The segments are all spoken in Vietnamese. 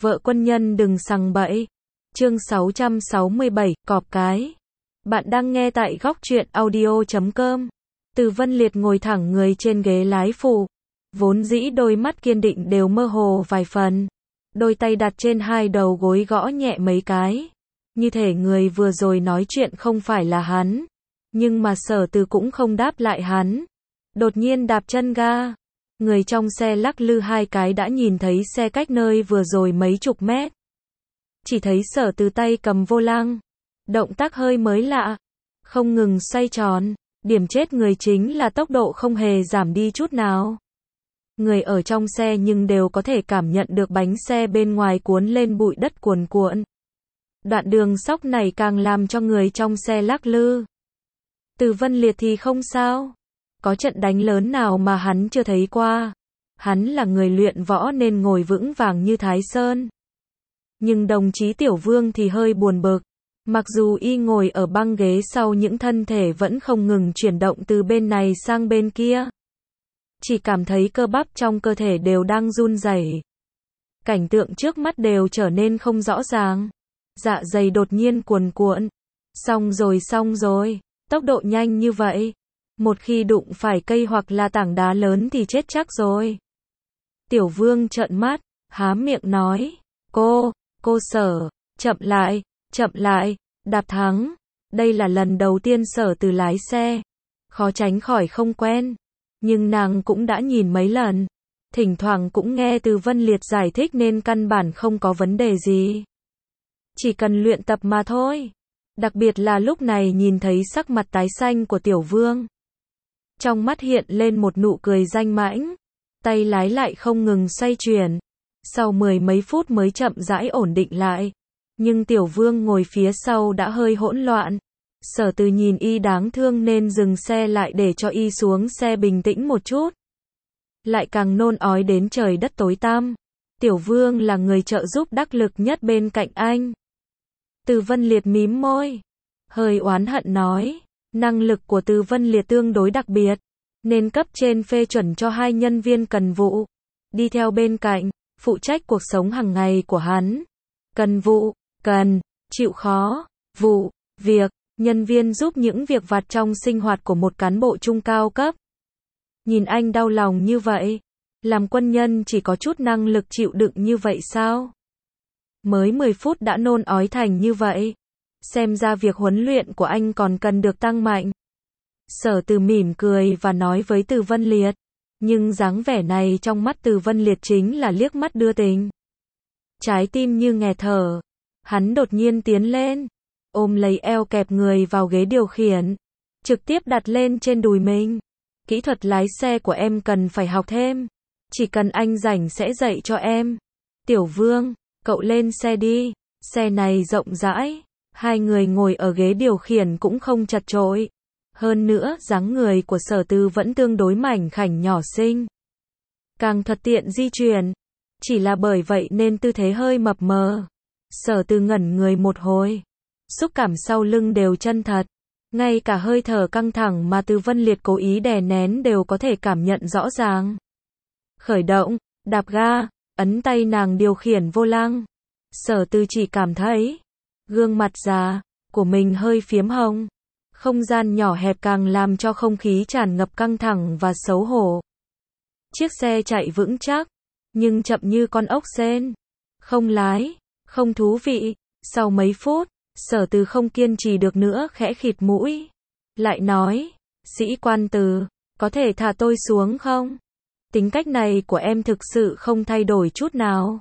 Vợ quân nhân đừng sằng bậy. Chương 667, cọp cái. Bạn đang nghe tại góc truyện audio.com. Từ Vân Liệt ngồi thẳng người trên ghế lái phụ. Vốn dĩ đôi mắt kiên định đều mơ hồ vài phần. Đôi tay đặt trên hai đầu gối gõ nhẹ mấy cái. Như thể người vừa rồi nói chuyện không phải là hắn. Nhưng mà Sở Từ cũng không đáp lại hắn. Đột nhiên đạp chân ga. Người trong xe lắc lư hai cái đã nhìn thấy xe cách nơi vừa rồi mấy chục mét. Chỉ thấy Sở Từ tay cầm vô lăng. Động tác hơi mới lạ. Không ngừng xoay tròn. Điểm chết người chính là tốc độ không hề giảm đi chút nào. Người ở trong xe nhưng đều có thể cảm nhận được bánh xe bên ngoài cuốn lên bụi đất cuồn cuộn. Đoạn đường sóc này càng làm cho người trong xe lắc lư. Từ Vân Liệt thì không sao. Có trận đánh lớn nào mà hắn chưa thấy qua. Hắn là người luyện võ nên ngồi vững vàng như Thái Sơn. Nhưng đồng chí Tiểu Vương thì hơi buồn bực. Mặc dù y ngồi ở băng ghế sau những thân thể vẫn không ngừng chuyển động từ bên này sang bên kia. Chỉ cảm thấy cơ bắp trong cơ thể đều đang run rẩy. Cảnh tượng trước mắt đều trở nên không rõ ràng. Dạ dày đột nhiên cuồn cuộn. Xong rồi, tốc độ nhanh như vậy. Một khi đụng phải cây hoặc là tảng đá lớn thì chết chắc rồi. Tiểu Vương trợn mắt, há miệng nói. Cô Sở, chậm lại, đạp thắng. Đây là lần đầu tiên Sở Từ lái xe. Khó tránh khỏi không quen. Nhưng nàng cũng đã nhìn mấy lần. Thỉnh thoảng cũng nghe Từ Vân Liệt giải thích nên căn bản không có vấn đề gì. Chỉ cần luyện tập mà thôi. Đặc biệt là lúc này nhìn thấy sắc mặt tái xanh của Tiểu Vương. Trong mắt hiện lên một nụ cười danh mãnh. Tay lái lại không ngừng xoay chuyển. Sau mười mấy phút mới chậm rãi ổn định lại. Nhưng Tiểu Vương ngồi phía sau đã hơi hỗn loạn. Sở Từ nhìn y đáng thương nên dừng xe lại để cho y xuống xe bình tĩnh một chút. Lại càng nôn ói đến trời đất tối tăm. Tiểu Vương là người trợ giúp đắc lực nhất bên cạnh anh. Từ Vân Liệt mím môi. Hơi oán hận nói. Năng lực của Từ Vân Liệt tương đối đặc biệt. Nên cấp trên phê chuẩn cho hai nhân viên cần vụ. Đi theo bên cạnh. Phụ trách cuộc sống hàng ngày của hắn. Cần vụ, chịu khó, vụ, việc. Nhân viên giúp những việc vặt trong sinh hoạt của một cán bộ trung cao cấp. Nhìn anh đau lòng như vậy. Làm quân nhân chỉ có chút năng lực chịu đựng như vậy sao? Mới 10 phút đã nôn ói thành như vậy. Xem ra việc huấn luyện của anh còn cần được tăng mạnh. Sở Từ mỉm cười và nói với Từ Vân Liệt. Nhưng dáng vẻ này trong mắt Từ Vân Liệt chính là liếc mắt đưa tình. Trái tim như nghẹt thở. Hắn đột nhiên tiến lên. Ôm lấy eo kẹp người vào ghế điều khiển. Trực tiếp đặt lên trên đùi mình. Kỹ thuật lái xe của em cần phải học thêm. Chỉ cần anh rảnh sẽ dạy cho em. Tiểu Vương, cậu lên xe đi. Xe này rộng rãi. Hai người ngồi ở ghế điều khiển cũng không chật chội. Hơn nữa, dáng người của Sở Từ vẫn tương đối mảnh khảnh nhỏ xinh. Càng thuận tiện di chuyển. Chỉ là bởi vậy nên tư thế hơi mập mờ. Sở Từ ngẩn người một hồi. Xúc cảm sau lưng đều chân thật. Ngay cả hơi thở căng thẳng mà Từ Vân Liệt cố ý đè nén đều có thể cảm nhận rõ ràng. Khởi động, đạp ga, ấn tay nàng điều khiển vô lăng. Sở Từ chỉ cảm thấy gương mặt già của mình hơi phiếm hồng. Không gian nhỏ hẹp càng làm cho không khí tràn ngập căng thẳng và xấu hổ. Chiếc xe chạy vững chắc, nhưng chậm như con ốc sên. Không lái, không thú vị. Sau mấy phút, Sở Từ không kiên trì được nữa khẽ khịt mũi. Lại nói, sĩ quan Từ, có thể thả tôi xuống không? Tính cách này của em thực sự không thay đổi chút nào.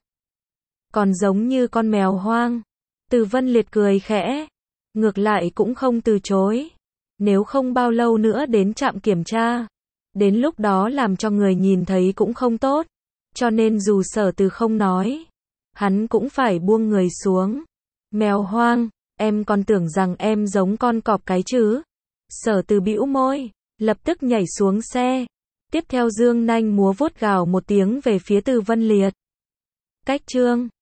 Còn giống như con mèo hoang. Từ Vân Liệt cười khẽ. Ngược lại cũng không từ chối. Nếu không bao lâu nữa đến trạm kiểm tra. Đến lúc đó làm cho người nhìn thấy cũng không tốt. Cho nên dù Sở Từ không nói. Hắn cũng phải buông người xuống. Mèo hoang, em còn tưởng rằng em giống con cọp cái chứ. Sở Từ bĩu môi. Lập tức nhảy xuống xe. Tiếp theo giương nanh múa vuốt gào một tiếng về phía Từ Vân Liệt. Cách chương